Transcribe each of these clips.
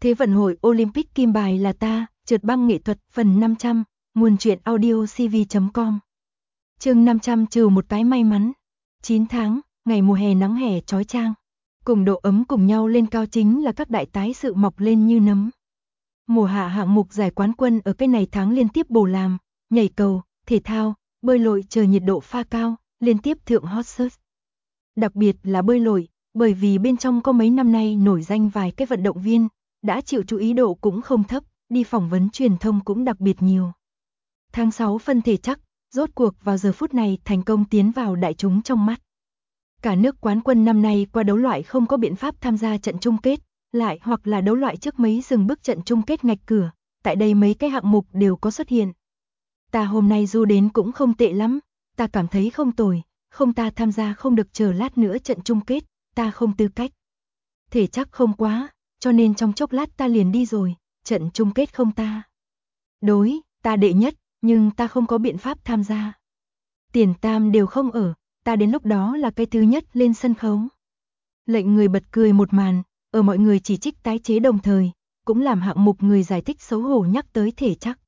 Thế vận hội Olympic kim bài là ta, trượt băng nghệ thuật phần 500, nguồn truyện audio cv.com. Chương 500 trừ một cái may mắn. 9 tháng, ngày mùa hè nắng hè chói chang. Cùng độ ấm cùng nhau lên cao chính là các đại tái sự mọc lên như nấm. Mùa hạ hạng mục giải quán quân ở cái này tháng liên tiếp bổ làm, nhảy cầu, thể thao, bơi lội chờ nhiệt độ pha cao, liên tiếp thượng hot search. Đặc biệt là bơi lội, bởi vì bên trong có mấy năm nay nổi danh vài cái vận động viên, đã chịu chú ý độ cũng không thấp, đi phỏng vấn truyền thông cũng đặc biệt nhiều. Tháng 6 phân thể chắc, rốt cuộc vào giờ phút này thành công tiến vào đại chúng trong mắt. Cả nước quán quân năm nay qua đấu loại không có biện pháp tham gia trận chung kết, lại hoặc là đấu loại trước mấy dừng bước trận chung kết ngạch cửa, tại đây mấy cái hạng mục đều có xuất hiện. Ta hôm nay du đến cũng không tệ lắm, ta cảm thấy không tồi, không ta tham gia không được chờ lát nữa trận chung kết, ta không tư cách. Thể chắc không quá, cho nên trong chốc lát ta liền đi rồi, trận chung kết không ta. Đối, ta đệ nhất, nhưng ta không có biện pháp tham gia. Tiền tam đều không ở, ta đến lúc đó là cái thứ nhất lên sân khấu. Lệnh người bật cười một màn, ở mọi người chỉ trích tái chế đồng thời, cũng làm hạng mục người giải thích xấu hổ nhắc tới thể chắc.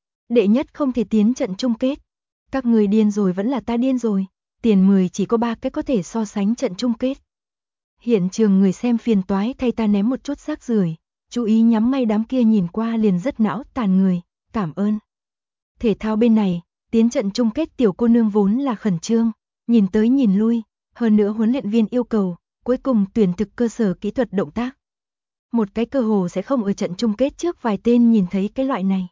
Đệ nhất không thể tiến trận chung kết. Các người điên rồi vẫn là ta điên rồi, tiền 10 chỉ có 3 cái có thể so sánh trận chung kết. Hiện trường người xem phiền toái thay ta ném một chút rác rưởi, chú ý nhắm ngay đám kia nhìn qua liền rất não tàn người, cảm ơn. Thể thao bên này, tiến trận chung kết tiểu cô nương vốn là khẩn trương, nhìn tới nhìn lui, hơn nữa huấn luyện viên yêu cầu, cuối cùng tuyển thực cơ sở kỹ thuật động tác. Một cái cơ hồ sẽ không ở trận chung kết trước vài tên nhìn thấy cái loại này.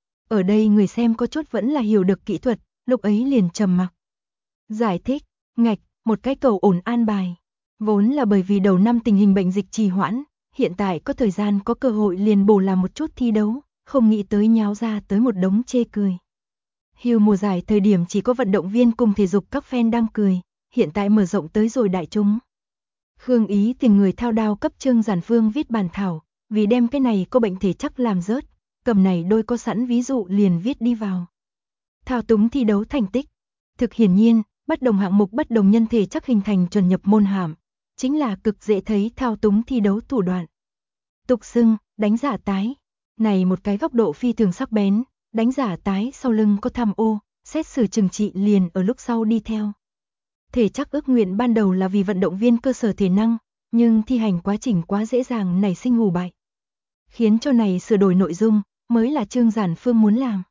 Ở đây người xem có chút vẫn là hiểu được kỹ thuật, lúc ấy liền trầm mặc. Giải thích, ngạch, một cái cầu ổn an bài. Vốn là bởi vì đầu năm tình hình bệnh dịch trì hoãn, hiện tại có thời gian có cơ hội liền bổ làm một chút thi đấu, không nghĩ tới nháo ra tới một đống chê cười. Hưu mùa giải thời điểm chỉ có vận động viên cùng thể dục các fan đang cười, hiện tại mở rộng tới rồi đại chúng. Khương Ý tìm người thao đao cấp Trương Giản Phương viết bản thảo, vì đem cái này có bệnh thể chắc làm rớt, cầm này đôi có sẵn ví dụ liền viết đi vào. Thao túng thi đấu thành tích. Thực hiển nhiên, bất đồng hạng mục bất đồng nhân thể chắc hình thành chuẩn nhập môn hàm, chính là cực dễ thấy thao túng thi đấu thủ đoạn. Tục xưng, đánh giả tái. Này một cái góc độ phi thường sắc bén, đánh giả tái sau lưng có tham ô, xét xử trừng trị liền ở lúc sau đi theo. Thể chắc ước nguyện ban đầu là vì vận động viên cơ sở thể năng, nhưng thi hành quá trình quá dễ dàng nảy sinh hù bại. Khiến cho này sửa đổi nội dung, mới là Trương Giản Phương muốn làm.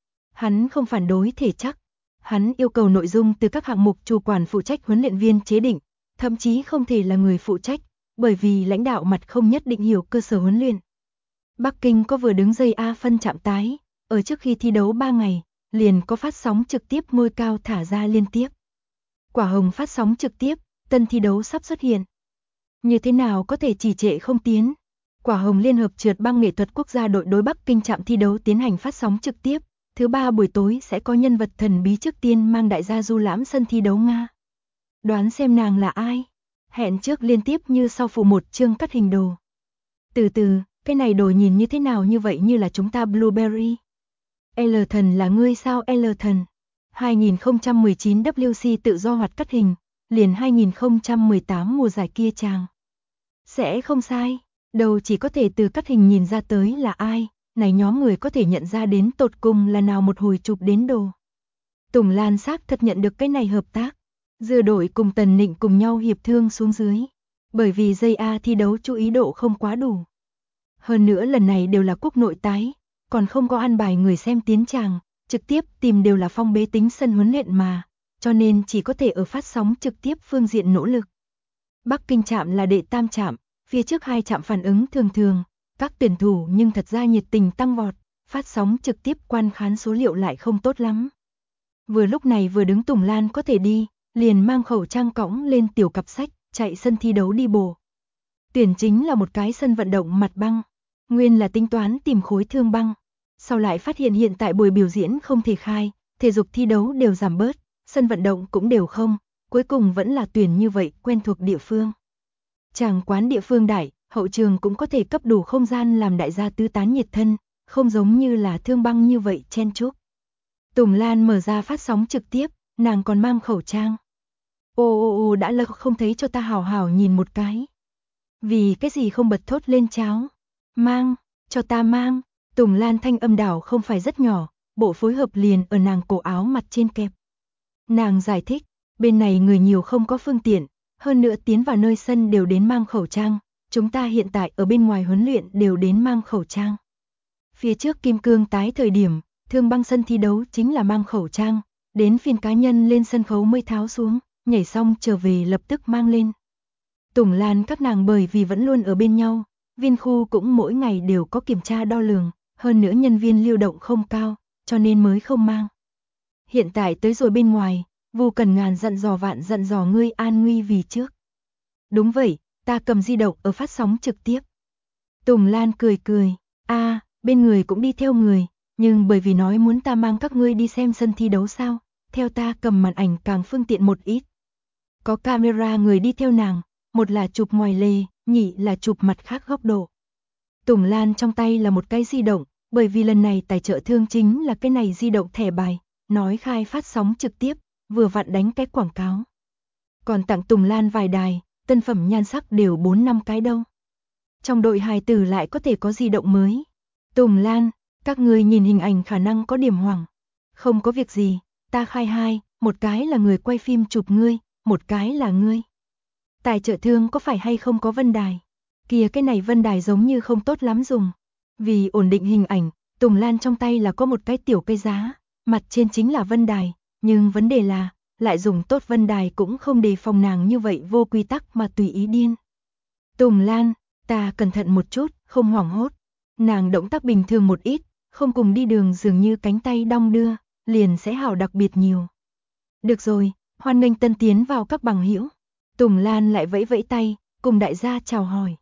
Hắn không phản đối thể chắc, hắn yêu cầu nội dung từ các hạng mục chủ quản phụ trách huấn luyện viên chế định, thậm chí không thể là người phụ trách, bởi vì lãnh đạo mặt không nhất định hiểu cơ sở huấn luyện. Bắc Kinh có vừa đứng dây A phân chạm tái, ở trước khi thi đấu 3 ngày, liền có phát sóng trực tiếp ngôi cao thả ra liên tiếp. Quả hồng phát sóng trực tiếp, tân thi đấu sắp xuất hiện. Như thế nào có thể trì trệ không tiến? Quả hồng liên hợp trượt băng nghệ thuật quốc gia đội đối Bắc Kinh trạm thi đấu tiến hành phát sóng trực tiếp. Thứ 3 buổi tối sẽ có nhân vật thần bí trước tiên mang đại gia du lãm sân thi đấu Nga. Đoán xem nàng là ai? Hẹn trước liên tiếp như sau phụ một chương cắt hình đồ. Từ từ, cái này đồ nhìn như thế nào như vậy như là chúng ta Blueberry. L thần là ngươi sao L thần? 2019 WC tự do hoạt cắt hình, liền 2018 mùa giải kia chàng. Sẽ không sai, đầu chỉ có thể từ cắt hình nhìn ra tới là ai. Này nhóm người có thể nhận ra đến tột cùng là nào một hồi chụp đến đồ. Tùng Lan xác thật nhận được cái này hợp tác. Dưa đội cùng Tần Nịnh cùng nhau hiệp thương xuống dưới. Bởi vì dây A thi đấu chú ý độ không quá đủ. Hơn nữa lần này đều là quốc nội tái, còn không có an bài người xem tiến tràng, trực tiếp tìm đều là phong bế tính sân huấn luyện mà, cho nên chỉ có thể ở phát sóng trực tiếp phương diện nỗ lực. Bắc Kinh trạm là đệ tam trạm, phía trước 2 trạm phản ứng thường thường. Các tuyển thủ nhưng thật ra nhiệt tình tăng vọt, phát sóng trực tiếp quan khán số liệu lại không tốt lắm. Vừa lúc này vừa đứng Tùng Lan có thể đi, liền mang khẩu trang cõng lên tiểu cặp sách, chạy sân thi đấu đi bộ. Tuyển chính là một cái sân vận động mặt băng, nguyên là tính toán tìm khối thương băng. Sau lại phát hiện hiện tại buổi biểu diễn không thể khai, thể dục thi đấu đều giảm bớt, sân vận động cũng đều không, cuối cùng vẫn là tuyển như vậy quen thuộc địa phương. Chàng quán địa phương đại, hậu trường cũng có thể cấp đủ không gian làm đại gia tứ tán nhiệt thân, không giống như là thương băng như vậy chen chúc. Tùng Lan mở ra phát sóng trực tiếp, nàng còn mang khẩu trang. Ô đã lâu không thấy cho ta hào hào nhìn một cái. Vì cái gì không bật thốt lên cháo? Mang, cho ta mang. Tùng Lan thanh âm đảo không phải rất nhỏ, bộ phối hợp liền ở nàng cổ áo mặt trên kẹp. Nàng giải thích, bên này người nhiều không có phương tiện, hơn nữa tiến vào nơi sân đều đến mang khẩu trang, chúng ta hiện tại ở bên ngoài huấn luyện đều đến mang khẩu trang. Phía trước kim cương tái thời điểm, Thương Băng sân thi đấu chính là mang khẩu trang, đến phiên cá nhân lên sân khấu mới tháo xuống, nhảy xong trở về lập tức mang lên. Tùng Lan các nàng bởi vì vẫn luôn ở bên nhau, viên khu cũng mỗi ngày đều có kiểm tra đo lường, hơn nữa nhân viên lưu động không cao, cho nên mới không mang. Hiện tại tới rồi bên ngoài, Vu Cần ngàn dặn dò vạn dặn dò ngươi an nguy vì trước. Đúng vậy, ta cầm di động ở phát sóng trực tiếp. Tùng Lan cười cười, bên người cũng đi theo người, nhưng bởi vì nói muốn ta mang các ngươi đi xem sân thi đấu sao, theo ta cầm màn ảnh càng phương tiện một ít. Có camera người đi theo nàng, một là chụp ngoài lề, nhị là chụp mặt khác góc độ. Tùng Lan trong tay là một cái di động, bởi vì lần này tài trợ thương chính là cái này di động thẻ bài, nói khai phát sóng trực tiếp, vừa vặn đánh cái quảng cáo. Còn tặng Tùng Lan vài đài, tân phẩm nhan sắc đều 4-5 cái đâu. Trong đội hài tử lại có thể có di động mới. Tùng Lan, các người nhìn hình ảnh khả năng có điểm hoảng. Không có việc gì, ta khai hai, một cái là người quay phim chụp ngươi, một cái là ngươi. Tài trợ thương có phải hay không có vân đài? Kìa cái này vân đài giống như không tốt lắm dùng. Vì ổn định hình ảnh, Tùng Lan trong tay là có một cái tiểu cây giá, mặt trên chính là vân đài, nhưng vấn đề là, lại dùng tốt vân đài cũng không đề phòng nàng như vậy vô quy tắc mà tùy ý điên. Tùng Lan, ta cẩn thận một chút, không hoảng hốt. Nàng động tác bình thường một ít, không cùng đi đường dường như cánh tay đong đưa, liền sẽ hảo đặc biệt nhiều. Được rồi, hoan nghênh tân tiến vào các bằng hữu. Tùng Lan lại vẫy vẫy tay, cùng đại gia chào hỏi.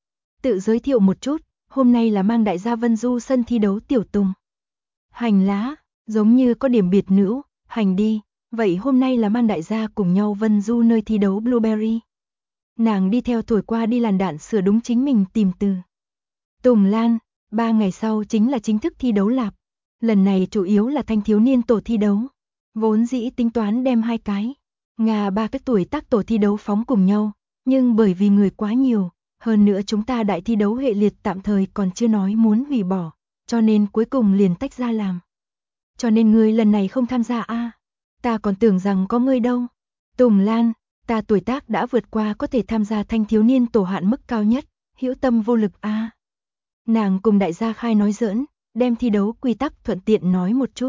Tự giới thiệu một chút, hôm nay là mang đại gia Vân Du sân thi đấu Tiểu Tùng. Hành lá, giống như có điểm biệt nữ, hành đi, vậy hôm nay là mang đại gia cùng nhau Vân Du nơi thi đấu Blueberry. Nàng đi theo thổi qua đi làn đạn sửa đúng chính mình tìm từ. Tùng Lan, 3 ngày sau chính là chính thức thi đấu lạp. Lần này chủ yếu là thanh thiếu niên tổ thi đấu. Vốn dĩ tính toán đem 2 cái, Nga 3 cái tuổi tác tổ thi đấu phóng cùng nhau, nhưng bởi vì người quá nhiều, hơn nữa chúng ta đại thi đấu hệ liệt tạm thời còn chưa nói muốn hủy bỏ, cho nên cuối cùng liền tách ra làm. Cho nên ngươi lần này không tham gia ta còn tưởng rằng có ngươi đâu. Tùng Lan, ta tuổi tác đã vượt qua có thể tham gia thanh thiếu niên tổ hạn mức cao nhất, hữu tâm vô lực Nàng cùng đại gia khai nói giỡn, đem thi đấu quy tắc thuận tiện nói một chút.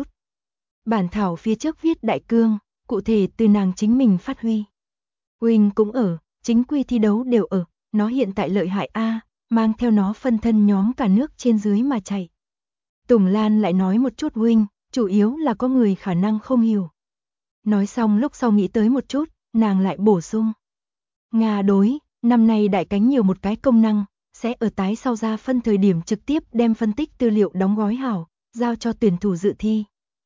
Bản thảo phía trước viết đại cương, cụ thể từ nàng chính mình phát huy. Huynh cũng ở, chính quy thi đấu đều ở, nó hiện tại lợi hại mang theo nó phân thân nhóm cả nước trên dưới mà chạy. Tùng Lan lại nói một chút huynh, chủ yếu là có người khả năng không hiểu. Nói xong lúc sau nghĩ tới một chút, nàng lại bổ sung. Nga đối, năm nay đại cánh nhiều một cái công năng, sẽ ở tái sau ra phân thời điểm trực tiếp đem phân tích tư liệu đóng gói hảo, giao cho tuyển thủ dự thi.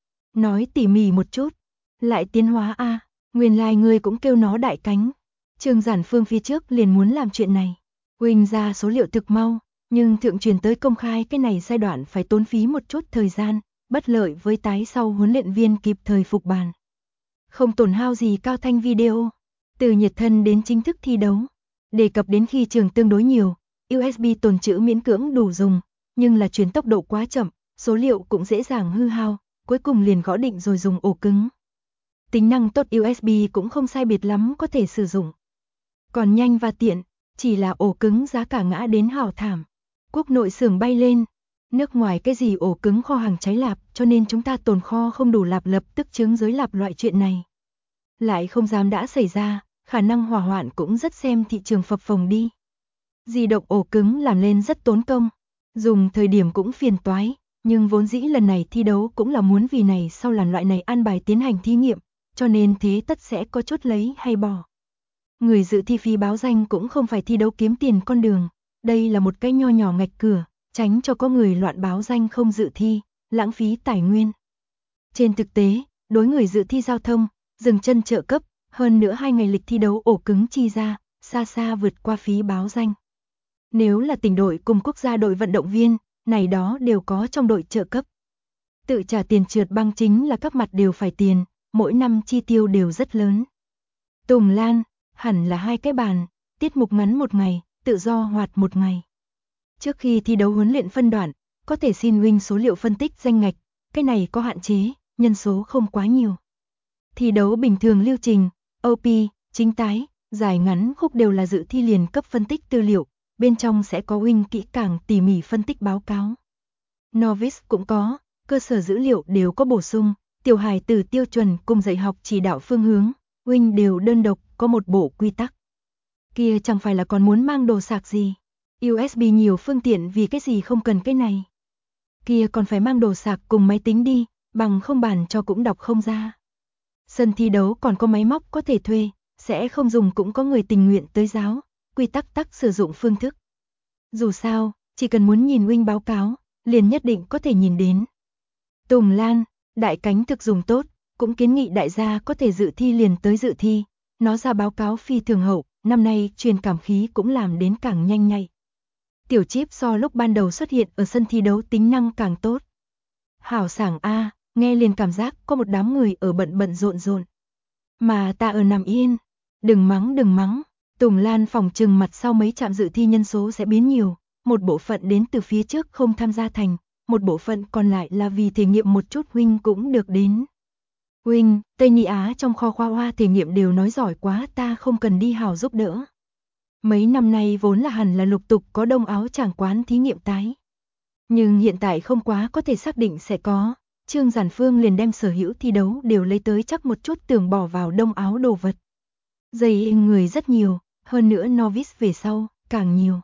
Nói tỉ mỉ một chút, lại tiến hóa nguyên lai ngươi cũng kêu nó đại cánh. Trương Giản Phương phía trước liền muốn làm chuyện này. Huynh ra số liệu thực mau, nhưng thượng truyền tới công khai cái này giai đoạn phải tốn phí một chút thời gian, bất lợi với tái sau huấn luyện viên kịp thời phục bàn. Không tổn hao gì cao thanh video, từ nhiệt thân đến chính thức thi đấu, đề cập đến khi trường tương đối nhiều, USB tồn trữ miễn cưỡng đủ dùng, nhưng là truyền tốc độ quá chậm, số liệu cũng dễ dàng hư hao, cuối cùng liền gõ định rồi dùng ổ cứng. Tính năng tốt USB cũng không sai biệt lắm có thể sử dụng. Còn nhanh và tiện, chỉ là ổ cứng giá cả ngã đến hảo thảm. Quốc nội xưởng bay lên, nước ngoài cái gì ổ cứng kho hàng cháy lạp, cho nên chúng ta tồn kho không đủ lạp lập tức chứng giới lạp loại chuyện này. Lại không dám đã xảy ra, khả năng hỏa hoạn cũng rất xem thị trường phập phồng đi. Di động ổ cứng làm lên rất tốn công, dùng thời điểm cũng phiền toái, nhưng vốn dĩ lần này thi đấu cũng là muốn vì này sau làn loại này an bài tiến hành thí nghiệm, cho nên thế tất sẽ có chút lấy hay bỏ. Người dự thi phí báo danh cũng không phải thi đấu kiếm tiền con đường, đây là một cái nho nhỏ ngạch cửa, tránh cho có người loạn báo danh không dự thi, lãng phí tài nguyên. Trên thực tế, đối người dự thi giao thông, dừng chân trợ cấp, hơn nữa 2 ngày lịch thi đấu ổ cứng chi ra, xa xa vượt qua phí báo danh. Nếu là tỉnh đội cùng quốc gia đội vận động viên, này đó đều có trong đội trợ cấp. Tự trả tiền trượt băng chính là các mặt đều phải tiền, mỗi năm chi tiêu đều rất lớn. Tùng Lan, hẳn là 2 cái bàn, tiết mục ngắn 1 ngày, tự do hoạt 1 ngày. Trước khi thi đấu huấn luyện phân đoạn, có thể xin huynh số liệu phân tích danh ngạch, cái này có hạn chế, nhân số không quá nhiều. Thi đấu bình thường lưu trình, OP, chính tái, dài ngắn khúc đều là dự thi liền cấp phân tích tư liệu, bên trong sẽ có huynh kỹ càng tỉ mỉ phân tích báo cáo. Novice cũng có, cơ sở dữ liệu đều có bổ sung, tiểu hài từ tiêu chuẩn cùng dạy học chỉ đạo phương hướng, huynh đều đơn độc có một bộ quy tắc. Kia chẳng phải là còn muốn mang đồ sạc gì? USB nhiều phương tiện vì cái gì không cần cái này? Kia còn phải mang đồ sạc cùng máy tính đi, bằng không bàn cho cũng đọc không ra. Sân thi đấu còn có máy móc có thể thuê, sẽ không dùng cũng có người tình nguyện tới giáo, quy tắc tắc sử dụng phương thức. Dù sao, chỉ cần muốn nhìn huynh báo cáo, liền nhất định có thể nhìn đến. Tùng Lan, đại cánh thực dùng tốt, cũng kiến nghị đại gia có thể dự thi liền tới dự thi, nó ra báo cáo phi thường hậu, năm nay truyền cảm khí cũng làm đến càng nhanh nhạy. Tiểu chip so lúc ban đầu xuất hiện ở sân thi đấu tính năng càng tốt. Hảo sảng a, nghe liền cảm giác có một đám người ở bận bận rộn rộn. Mà ta ở nằm yên, đừng mắng, Tùng Lan phòng trừng mặt sau mấy trạm dự thi nhân số sẽ biến nhiều, một bộ phận đến từ phía trước không tham gia thành, một bộ phận còn lại là vì thể nghiệm một chút huynh cũng được đến. Huynh, Tây Ni Á trong kho khoa hoa thể nghiệm đều nói giỏi quá, ta không cần đi hào giúp đỡ. Mấy năm nay vốn là hẳn là lục tục có đông áo tràng quán thí nghiệm tái. Nhưng hiện tại không quá có thể xác định sẽ có, Trương Giản Phương liền đem sở hữu thi đấu đều lấy tới chắc một chút tưởng bỏ vào đông áo đồ vật. Dày người rất nhiều, hơn nữa novice về sau, càng nhiều.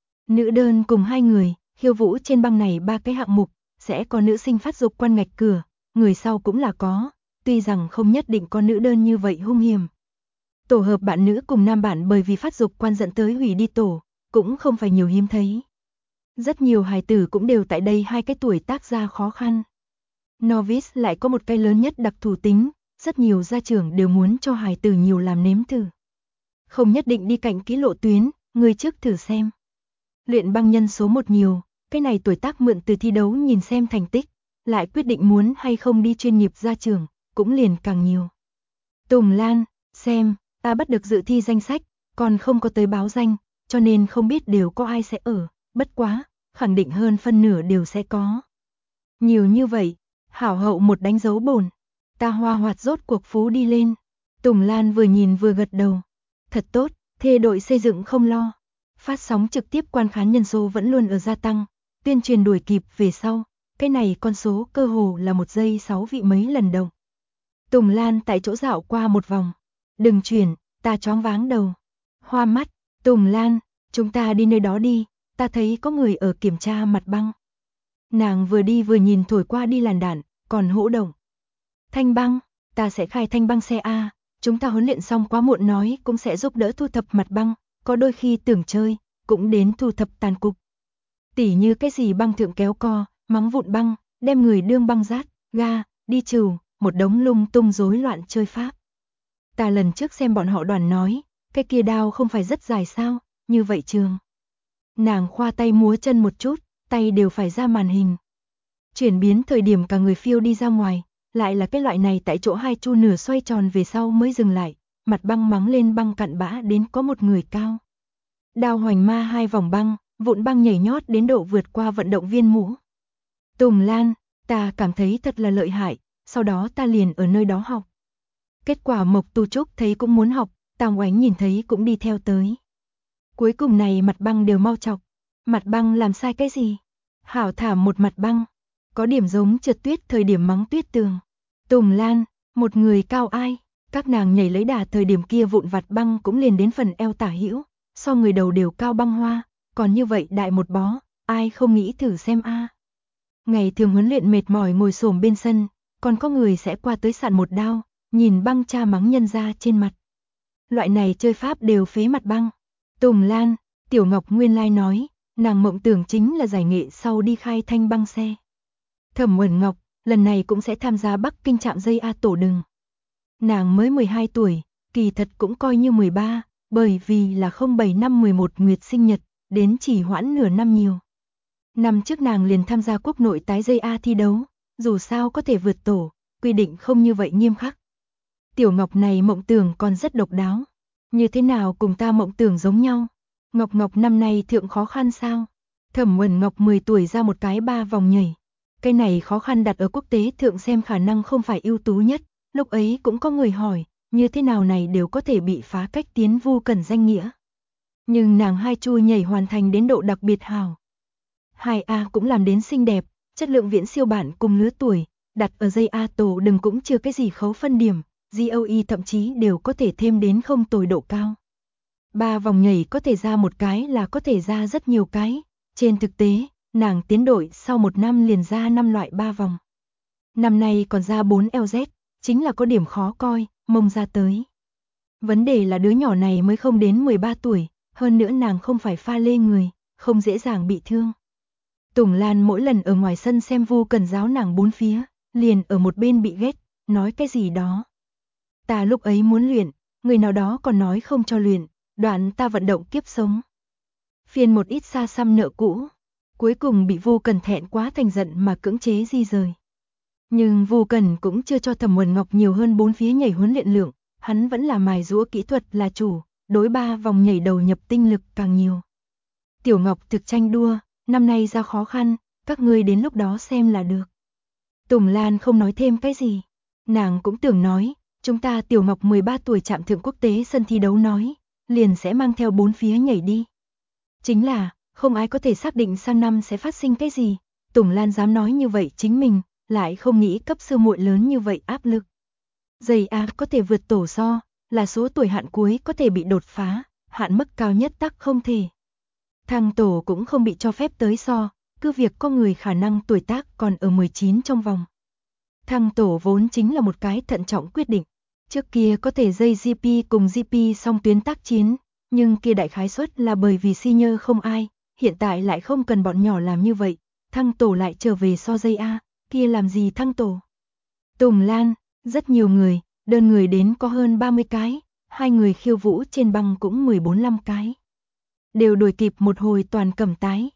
Nữ đơn cùng 2 người, khiêu vũ trên băng này 3 cái hạng mục, sẽ có nữ sinh phát dục quan ngạch cửa, người sau cũng là có, tuy rằng không nhất định có nữ đơn như vậy hung hiểm. Tổ hợp bạn nữ cùng nam bạn bởi vì phát dục quan dẫn tới hủy đi tổ, cũng không phải nhiều hiếm thấy. Rất nhiều hài tử cũng đều tại đây 2 cái tuổi tác ra khó khăn. Novice lại có một cái lớn nhất đặc thù tính, rất nhiều gia trưởng đều muốn cho hài tử nhiều làm nếm thử. Không nhất định đi cạnh kỹ lộ tuyến, người trước thử xem. Luyện băng nhân số 1 nhiều, cái này tuổi tác mượn từ thi đấu nhìn xem thành tích, lại quyết định muốn hay không đi chuyên nghiệp gia trưởng, cũng liền càng nhiều. Tùng Lan, xem, ta bắt được dự thi danh sách, còn không có tới báo danh, cho nên không biết đều có ai sẽ ở, bất quá, khẳng định hơn phân nửa đều sẽ có. Nhiều như vậy, hảo hậu một đánh dấu bổn, ta hoa hoạt rốt cuộc phú đi lên. Tùng Lan vừa nhìn vừa gật đầu. Thật tốt, thê đội xây dựng không lo. Phát sóng trực tiếp quan khán nhân số vẫn luôn ở gia tăng, tuyên truyền đuổi kịp về sau, cái này con số cơ hồ là 1 giây 6 vị mấy lần đồng. Tùng Lan tại chỗ dạo qua một vòng. Đừng chuyển, ta choáng váng đầu. Hoa mắt, Tùng Lan, chúng ta đi nơi đó đi, ta thấy có người ở kiểm tra mặt băng. Nàng vừa đi vừa nhìn thổi qua đi làn đạn, còn hỗ động. Thanh băng, ta sẽ khai thanh băng xe A, chúng ta huấn luyện xong quá muộn nói cũng sẽ giúp đỡ thu thập mặt băng, có đôi khi tưởng chơi, cũng đến thu thập tàn cục. Tỉ như cái gì băng thượng kéo co, mắng vụn băng, đem người đương băng rát, ga, đi trừ, một đống lung tung rối loạn chơi pháp. Ta lần trước xem bọn họ đoàn nói, cái kia đao không phải rất dài sao, như vậy trường. Nàng khoa tay múa chân một chút, tay đều phải ra màn hình. Chuyển biến thời điểm cả người phiêu đi ra ngoài, lại là cái loại này tại chỗ 2 chu nửa xoay tròn về sau mới dừng lại, mặt băng mắng lên băng cặn bã đến có một người cao. Đao hoành ma 2 vòng băng, vụn băng nhảy nhót đến độ vượt qua vận động viên mũ. Tùng Lan, ta cảm thấy thật là lợi hại, sau đó ta liền ở nơi đó học. Kết quả Mộc Tu Trúc thấy cũng muốn học, Tam Oánh nhìn thấy cũng đi theo tới. Cuối cùng này mặt băng đều mau chọc, mặt băng làm sai cái gì? Hảo thảm một mặt băng, có điểm giống trượt tuyết thời điểm mắng tuyết tường. Tùng Lan, một người cao ai, các nàng nhảy lấy đà thời điểm kia vụn vặt băng cũng liền đến phần eo tả hữu, so người đầu đều cao băng hoa, còn như vậy đại một bó, ai không nghĩ thử xem a. Ngày thường huấn luyện mệt mỏi ngồi xổm bên sân, còn có người sẽ qua tới sạn một đao, nhìn băng cha mắng nhân ra trên mặt. Loại này chơi pháp đều phế mặt băng. Tùng Lan, Tiểu Ngọc nguyên lai nói, nàng mộng tưởng chính là giải nghệ sau đi khai thanh băng xe. Thẩm Uẩn Ngọc, lần này cũng sẽ tham gia Bắc Kinh trạm dây A tổ đừng. Nàng mới 12 tuổi, kỳ thật cũng coi như 13, bởi vì là 07 năm 11 nguyệt sinh nhật, đến chỉ hoãn nửa năm nhiều. Năm trước nàng liền tham gia quốc nội tái dây A thi đấu, dù sao có thể vượt tổ, quy định không như vậy nghiêm khắc. Tiểu Ngọc này mộng tưởng còn rất độc đáo, như thế nào cùng ta mộng tưởng giống nhau. Ngọc Ngọc năm nay thượng khó khăn sao? Thẩm Uẩn Ngọc 10 tuổi ra một cái 3 vòng nhảy. Cái này khó khăn đặt ở quốc tế thượng xem khả năng không phải ưu tú nhất, lúc ấy cũng có người hỏi, như thế nào này đều có thể bị phá cách tiến Vu Cẩn danh nghĩa. Nhưng nàng hai chu nhảy hoàn thành đến độ đặc biệt hào. 2A cũng làm đến xinh đẹp, chất lượng viễn siêu bản cùng lứa tuổi, đặt ở dây A tổ đừng cũng chưa cái gì khấu phân điểm, GOE thậm chí đều có thể thêm đến không tồi độ cao. 3 vòng nhảy có thể ra một cái là có thể ra rất nhiều cái, trên thực tế, nàng tiến đội sau một năm liền ra 5 loại 3 vòng. Năm nay còn ra 4 LZ, chính là có điểm khó coi, mông ra tới. Vấn đề là đứa nhỏ này mới không đến 13 tuổi, hơn nữa nàng không phải pha lê người, không dễ dàng bị thương. Tùng Lan mỗi lần ở ngoài sân xem Vu Cẩn giáo nàng bốn phía, liền ở một bên bị ghét, nói cái gì đó. Ta lúc ấy muốn luyện, người nào đó còn nói không cho luyện, đoạn ta vận động kiếp sống. Phiền một ít xa xăm nợ cũ, cuối cùng bị Vu Cẩn thẹn quá thành giận mà cưỡng chế di rời. Nhưng Vu Cẩn cũng chưa cho Thẩm Uẩn Ngọc nhiều hơn 4 phía nhảy huấn luyện lượng, hắn vẫn là mài giũa kỹ thuật là chủ, đối 3 vòng nhảy đầu nhập tinh lực càng nhiều. Tiểu Ngọc thực tranh đua, năm nay ra khó khăn, các ngươi đến lúc đó xem là được. Tùng Lan không nói thêm cái gì, nàng cũng tưởng nói, chúng ta Tiểu Ngọc 13 tuổi chạm thượng quốc tế sân thi đấu nói, liền sẽ mang theo 4 phía nhảy đi. Chính là, không ai có thể xác định sang năm sẽ phát sinh cái gì, Tùng Lan dám nói như vậy chính mình, lại không nghĩ cấp sư muội lớn như vậy áp lực. Giày A có thể vượt tổ so, là số tuổi hạn cuối có thể bị đột phá, hạn mức cao nhất tắc không thể. Thằng tổ cũng không bị cho phép tới so, cứ việc có người khả năng tuổi tác còn ở 19 trong vòng. Thằng tổ vốn chính là một cái thận trọng quyết định, trước kia có thể dây GP cùng GP song tuyến tác chiến, nhưng kia đại khái suất là bởi vì senior không ai, hiện tại lại không cần bọn nhỏ làm như vậy, thằng tổ lại trở về so dây A, kia làm gì thằng tổ. Tùng Lan, rất nhiều người, đơn người đến có hơn 30 cái, hai người khiêu vũ trên băng cũng 14-15 cái. Đều đuổi kịp một hồi toàn cầm tái.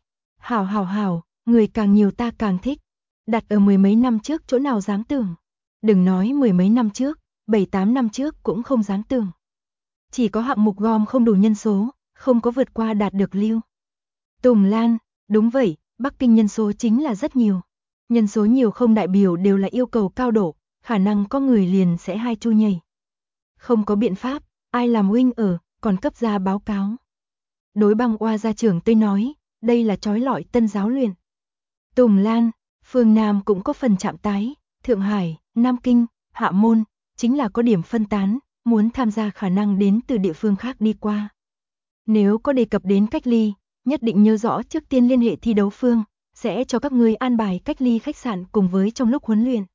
Hảo, người càng nhiều ta càng thích. Đặt ở mười mấy năm trước chỗ nào dám tưởng. Đừng nói mười mấy năm trước, 7-8 năm trước cũng không dám tưởng. Chỉ có hạng mục gom không đủ nhân số, không có vượt qua đạt được lưu. Tùng Lan, đúng vậy, Bắc Kinh nhân số chính là rất nhiều. Nhân số nhiều không đại biểu đều là yêu cầu cao độ, khả năng có người liền sẽ hai chu nhảy. Không có biện pháp, ai làm huynh ở, còn cấp ra báo cáo. Đối băng oa gia trưởng tôi nói, đây là trói lọi tân giáo luyện. Tùng Lan, phương Nam cũng có phần chạm tái, Thượng Hải, Nam Kinh, Hạ Môn, chính là có điểm phân tán, muốn tham gia khả năng đến từ địa phương khác đi qua. Nếu có đề cập đến cách ly, nhất định nhớ rõ trước tiên liên hệ thi đấu phương, sẽ cho các ngươi an bài cách ly khách sạn cùng với trong lúc huấn luyện.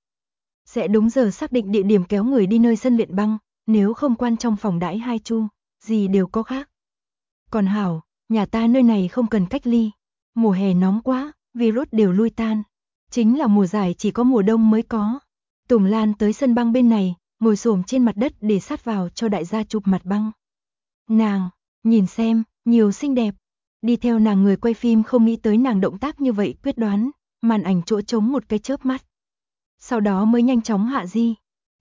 Sẽ đúng giờ xác định địa điểm kéo người đi nơi sân luyện băng, nếu không quan trong phòng đãi hai chu, gì đều có khác. Còn hảo, nhà ta nơi này không cần cách ly. Mùa hè nóng quá, virus đều lui tan. Chính là mùa giải chỉ có mùa đông mới có. Tùng Lan tới sân băng bên này, ngồi xổm trên mặt đất để sát vào cho đại gia chụp mặt băng. Nàng, nhìn xem, nhiều xinh đẹp. Đi theo nàng người quay phim không nghĩ tới nàng động tác như vậy quyết đoán, màn ảnh chỗ trống một cái chớp mắt. Sau đó mới nhanh chóng hạ di.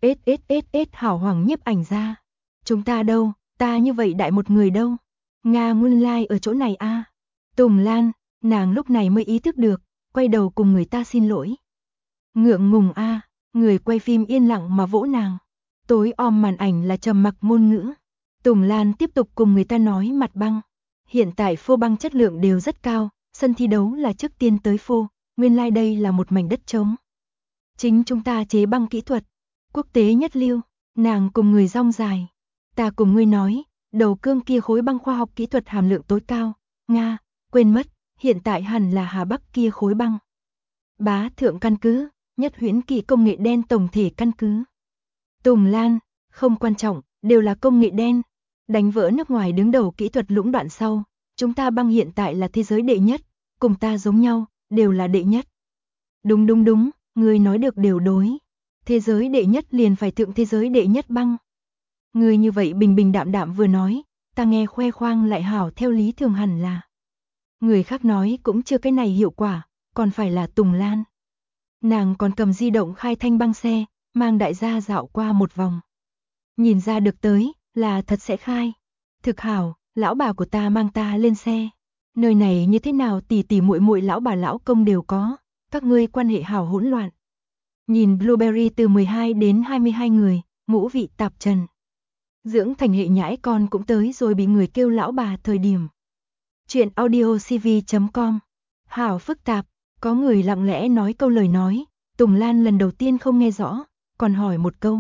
Hảo hoàng nhiếp ảnh ra. Chúng ta đâu, ta như vậy đại một người đâu. Nga nguyên lai ở chỗ này a. Tùng Lan, nàng lúc này mới ý thức được, quay đầu cùng người ta xin lỗi. Ngượng ngùng a, người quay phim yên lặng mà vỗ nàng. Tối om màn ảnh là trầm mặc ngôn ngữ. Tùng Lan tiếp tục cùng người ta nói mặt băng. Hiện tại phô băng chất lượng đều rất cao, sân thi đấu là trước tiên tới phô, nguyên lai đây là một mảnh đất trống. Chính chúng ta chế băng kỹ thuật, quốc tế nhất lưu, nàng cùng người rong dài. Ta cùng ngươi nói, đầu cương kia khối băng khoa học kỹ thuật hàm lượng tối cao, Nga, quên mất, hiện tại hẳn là Hà Bắc kia khối băng. Bá thượng căn cứ, nhất huyễn kỳ công nghệ đen tổng thể căn cứ. Tùng Lan, không quan trọng, đều là công nghệ đen. Đánh vỡ nước ngoài đứng đầu kỹ thuật lũng đoạn sau, chúng ta băng hiện tại là thế giới đệ nhất, cùng ta giống nhau, đều là đệ nhất. Đúng, người nói được đều đối. Thế giới đệ nhất liền phải thượng thế giới đệ nhất băng. Người như vậy bình bình đạm đạm vừa nói, ta nghe khoe khoang lại hảo theo lý thường hẳn là. Người khác nói cũng chưa cái này hiệu quả, còn phải là Tùng Lan. Nàng còn cầm di động khai thanh băng xe, mang đại gia dạo qua một vòng. Nhìn ra được tới, là thật sẽ khai. Thực hảo, lão bà của ta mang ta lên xe. Nơi này như thế nào tỷ tỷ muội muội lão bà lão công đều có, các ngươi quan hệ hảo hỗn loạn. Nhìn Blueberry từ 12 đến 22 người, ngũ vị tạp trần. Dưỡng thành hệ nhãi con cũng tới rồi bị người kêu lão bà thời điểm. Chuyện audiocv.com. Hảo phức tạp, có người lặng lẽ nói câu lời nói, Tùng Lan lần đầu tiên không nghe rõ, còn hỏi một câu.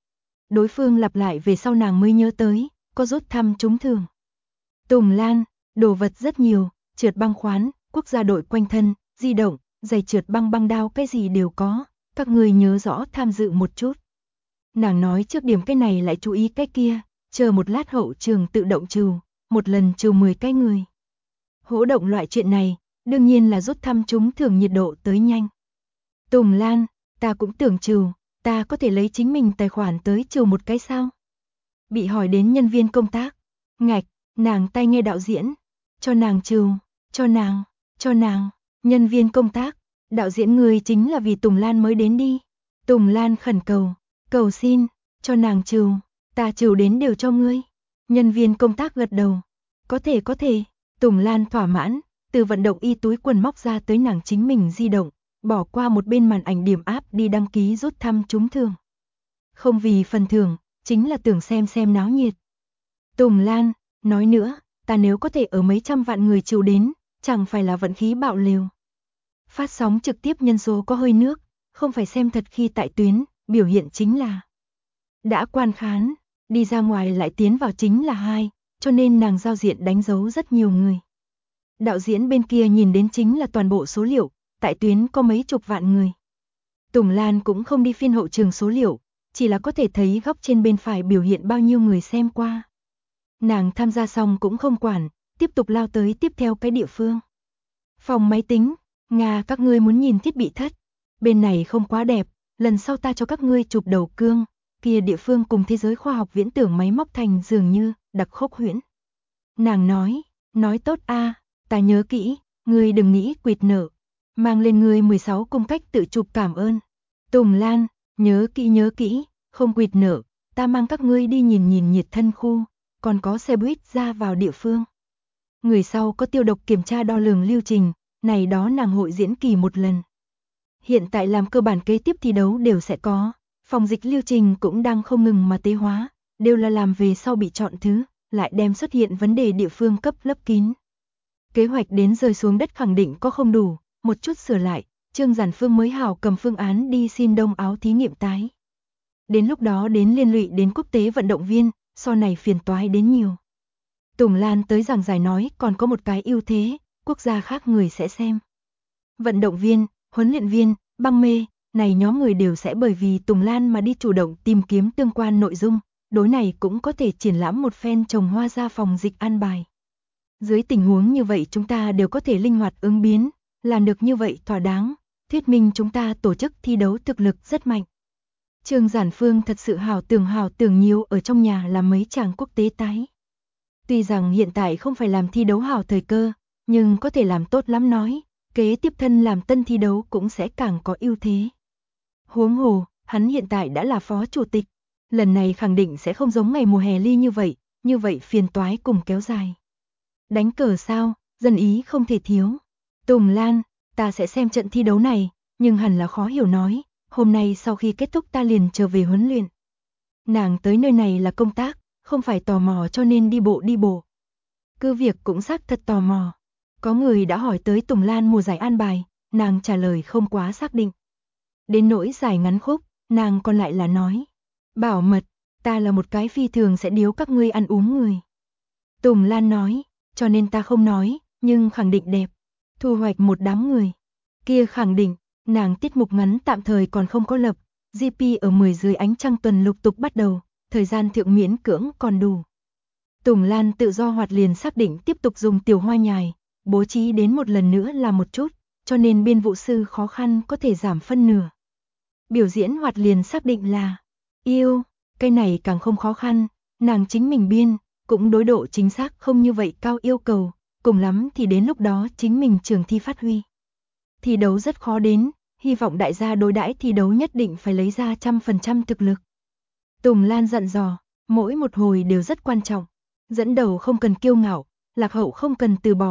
Đối phương lặp lại về sau nàng mới nhớ tới, có rút thăm trúng thưởng. Tùng Lan, đồ vật rất nhiều, trượt băng khoán, quốc gia đội quanh thân, di động, giày trượt băng băng đao cái gì đều có, các người nhớ rõ tham dự một chút. Nàng nói trước điểm cái này lại chú ý cái kia, chờ một lát hậu trường tự động trừ, một lần trừ 10 cái người. Hỗ động loại chuyện này, đương nhiên là rút thăm trúng thưởng nhiệt độ tới nhanh. Tùng Lan, ta cũng tưởng trừ, ta có thể lấy chính mình tài khoản tới trừ một cái sao? Bị hỏi đến nhân viên công tác, ngạch, nàng tai nghe đạo diễn, cho nàng trừ, cho nàng, nhân viên công tác, đạo diễn người chính là vì Tùng Lan mới đến đi. Tùng Lan khẩn cầu xin, cho nàng trừ, ta trừ đến đều cho ngươi. Nhân viên công tác gật đầu, có thể, Tùng Lan thỏa mãn, từ vận động y túi quần móc ra tới nàng chính mình di động, bỏ qua một bên màn ảnh điểm áp đi đăng ký rút thăm trúng thưởng. Không vì phần thưởng, chính là tưởng xem náo nhiệt. Tùng Lan, nói nữa, ta nếu có thể ở mấy trăm vạn người chiều đến, chẳng phải là vận khí bạo liều. Phát sóng trực tiếp nhân số có hơi nước, không phải xem thật khi tại tuyến, biểu hiện chính là đã quan khán, đi ra ngoài lại tiến vào chính là 2, cho nên nàng giao diện đánh dấu rất nhiều người. Đạo diễn bên kia nhìn đến chính là toàn bộ số liệu, tại tuyến có mấy chục vạn người. Tùng Lan cũng không đi phiên hậu trường số liệu, chỉ là có thể thấy góc trên bên phải biểu hiện bao nhiêu người xem qua. Nàng tham gia xong cũng không quản, tiếp tục lao tới tiếp theo cái địa phương. Phòng máy tính, Nga các ngươi muốn nhìn thiết bị thất, bên này không quá đẹp, lần sau ta cho các ngươi chụp đầu cương, kia địa phương cùng thế giới khoa học viễn tưởng máy móc thành dường như, đặc khốc huyễn. Nàng nói tốt a, ta nhớ kỹ, ngươi đừng nghĩ quỵt nợ, mang lên ngươi 16 cung cách tự chụp cảm ơn. Tùng Lan, nhớ kỹ, không quỵt nợ, ta mang các ngươi đi nhìn nhiệt thân khu, còn có xe buýt ra vào địa phương. Người sau có tiêu độc kiểm tra đo lường lưu trình, này đó nàng hội diễn kỳ một lần. Hiện tại làm cơ bản kế tiếp thi đấu đều sẽ có, phòng dịch lưu trình cũng đang không ngừng mà tế hóa, đều là làm về sau bị chọn thứ, lại đem xuất hiện vấn đề địa phương cấp lấp kín. Kế hoạch đến rơi xuống đất khẳng định có không đủ, một chút sửa lại, Trương Giản Phương mới hảo cầm phương án đi xin Đông Áo thí nghiệm tái. Đến lúc đó đến liên lụy đến quốc tế vận động viên, so này phiền toái đến nhiều. Tùng Lan tới giảng giải nói còn có một cái ưu thế, quốc gia khác người sẽ xem. Vận động viên, huấn luyện viên, băng mê, này nhóm người đều sẽ bởi vì Tùng Lan mà đi chủ động tìm kiếm tương quan nội dung, đối này cũng có thể triển lãm một phen trồng hoa ra phòng dịch an bài. Dưới tình huống như vậy chúng ta đều có thể linh hoạt ứng biến, làm được như vậy thỏa đáng, thuyết minh chúng ta tổ chức thi đấu thực lực rất mạnh. Trương Giản Phương thật sự hảo tưởng nhiều ở trong nhà làm mấy chàng quốc tế tái. Tuy rằng hiện tại không phải làm thi đấu hảo thời cơ, nhưng có thể làm tốt lắm nói, kế tiếp thân làm tân thi đấu cũng sẽ càng có ưu thế. Huống hồ, hắn hiện tại đã là phó chủ tịch, lần này khẳng định sẽ không giống ngày mùa hè ly như vậy phiền toái cùng kéo dài. Đánh cờ sao, dân ý không thể thiếu. Tùng Lan, ta sẽ xem trận thi đấu này, nhưng hẳn là khó hiểu nói, hôm nay sau khi kết thúc ta liền trở về huấn luyện. Nàng tới nơi này là công tác, không phải tò mò cho nên đi bộ. Cứ việc cũng xác thật tò mò. Có người đã hỏi tới Tùng Lan mùa giải an bài, nàng trả lời không quá xác định. Đến nỗi giải ngắn khúc, nàng còn lại là nói. Bảo mật, ta là một cái phi thường sẽ điếu các ngươi ăn uống người. Tùng Lan nói, cho nên ta không nói, nhưng khẳng định đẹp. Thu hoạch một đám người. Kia khẳng định, nàng tiết mục ngắn tạm thời còn không có lập. GP ở 10 dưới ánh trăng tuần lục tục bắt đầu, thời gian thượng miễn cưỡng còn đủ. Tùng Lan tự do hoạt liền xác định tiếp tục dùng tiểu hoa nhài, bố trí đến một lần nữa là một chút, cho nên biên vụ sư khó khăn có thể giảm phân nửa. Biểu diễn hoạt liền xác định là yêu, cái này càng không khó khăn, nàng chính mình biên, cũng đối độ chính xác không như vậy cao yêu cầu, cùng lắm thì đến lúc đó chính mình trường thi phát huy. Thi đấu rất khó đến, hy vọng đại gia đối đãi thi đấu nhất định phải lấy ra 100% thực lực. Tùng Lan dặn dò, mỗi một hồi đều rất quan trọng, dẫn đầu không cần kiêu ngạo, lạc hậu không cần từ bỏ,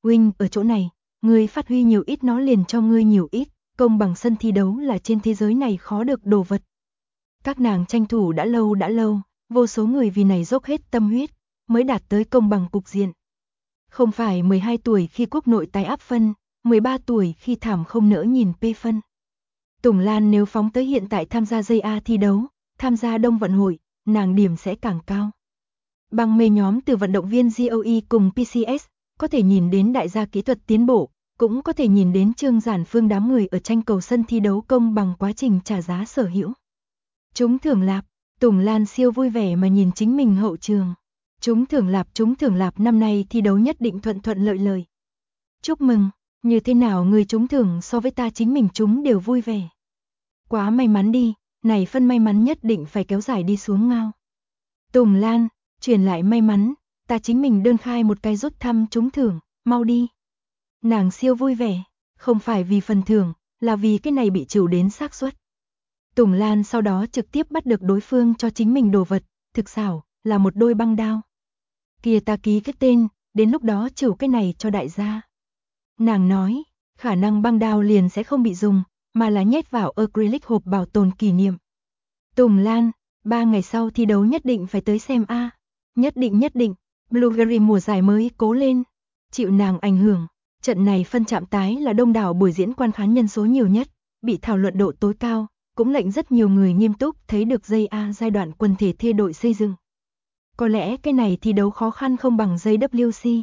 Wing ở chỗ này, ngươi phát huy nhiều ít nó liền cho ngươi nhiều ít, công bằng sân thi đấu là trên thế giới này khó được đồ vật. Các nàng tranh thủ đã lâu, vô số người vì này dốc hết tâm huyết, mới đạt tới công bằng cục diện. Không phải 12 tuổi khi quốc nội tái áp phân, 13 tuổi khi thảm không nỡ nhìn P phân. Tùng Lan nếu phóng tới hiện tại tham gia JA thi đấu, tham gia Đông vận hội, nàng điểm sẽ càng cao. Bằng mê nhóm từ vận động viên GOE cùng PCS, có thể nhìn đến đại gia kỹ thuật tiến bộ, cũng có thể nhìn đến Trương Giản Phương đám người ở tranh cầu sân thi đấu công bằng quá trình trả giá sở hữu. Trúng thưởng lạp, Tùng Lan siêu vui vẻ mà nhìn chính mình hậu trường. Trúng thưởng lạp năm nay thi đấu nhất định thuận thuận lợi lợi. Chúc mừng, như thế nào người trúng thưởng so với ta chính mình trúng đều vui vẻ. Quá may mắn đi, này phân may mắn nhất định phải kéo dài đi xuống ngao. Tùng Lan, truyền lại may mắn, ta chính mình đơn khai một cái rút thăm trúng thưởng, mau đi. Nàng siêu vui vẻ, không phải vì phần thưởng, là vì cái này bị trừ đến xác suất. Tùng Lan sau đó trực tiếp bắt được đối phương cho chính mình đồ vật, thực xảo, là một đôi băng đao. Kìa ta ký cái tên, đến lúc đó trừ cái này cho đại gia. Nàng nói, khả năng băng đao liền sẽ không bị dùng, mà là nhét vào acrylic hộp bảo tồn kỷ niệm. Tùng Lan, 3 ngày sau thi đấu nhất định phải tới xem a. Nhất định, Bulgari mùa giải mới cố lên. Chịu nàng ảnh hưởng, trận này phân chạm tái là đông đảo buổi diễn quan khán nhân số nhiều nhất, bị thảo luận độ tối cao, cũng lệnh rất nhiều người nghiêm túc thấy được JA giai đoạn quần thể thê đội xây dựng. Có lẽ cái này thi đấu khó khăn không bằng JWC,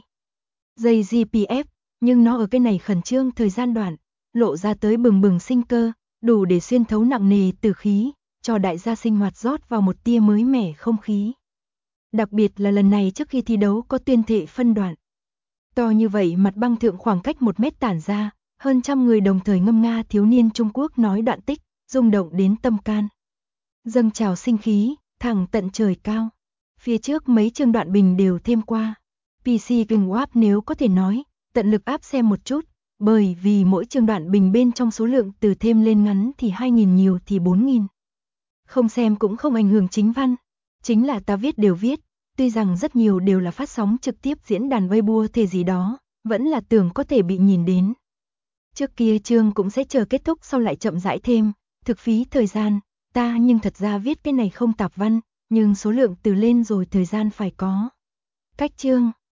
JGPF, nhưng nó ở cái này khẩn trương thời gian đoạn, lộ ra tới bừng bừng sinh cơ, đủ để xuyên thấu nặng nề tử khí, cho đại gia sinh hoạt rót vào một tia mới mẻ không khí. Đặc biệt là lần này trước khi thi đấu có tuyên thệ phân đoạn. To như vậy mặt băng thượng khoảng cách 1 mét tản ra, hơn trăm người đồng thời ngâm nga thiếu niên Trung Quốc nói đoạn tích, rung động đến tâm can. Dâng trào sinh khí, thẳng tận trời cao. Phía trước mấy chương đoạn bình đều thêm qua. PC King Wap nếu có thể nói, tận lực áp xem một chút, bởi vì mỗi chương đoạn bình bên trong số lượng từ thêm lên ngắn thì 2.000 nhiều thì 4.000. Không xem cũng không ảnh hưởng chính văn, chính là ta viết đều viết, tuy rằng rất nhiều đều là phát sóng trực tiếp diễn đàn Weibo thể gì đó, vẫn là tưởng có thể bị nhìn đến. Trước kia chương cũng sẽ chờ kết thúc sau lại chậm rãi thêm, thực phí thời gian, ta nhưng thật ra viết cái này không tạp văn, nhưng số lượng từ lên rồi thời gian phải có. Cách chương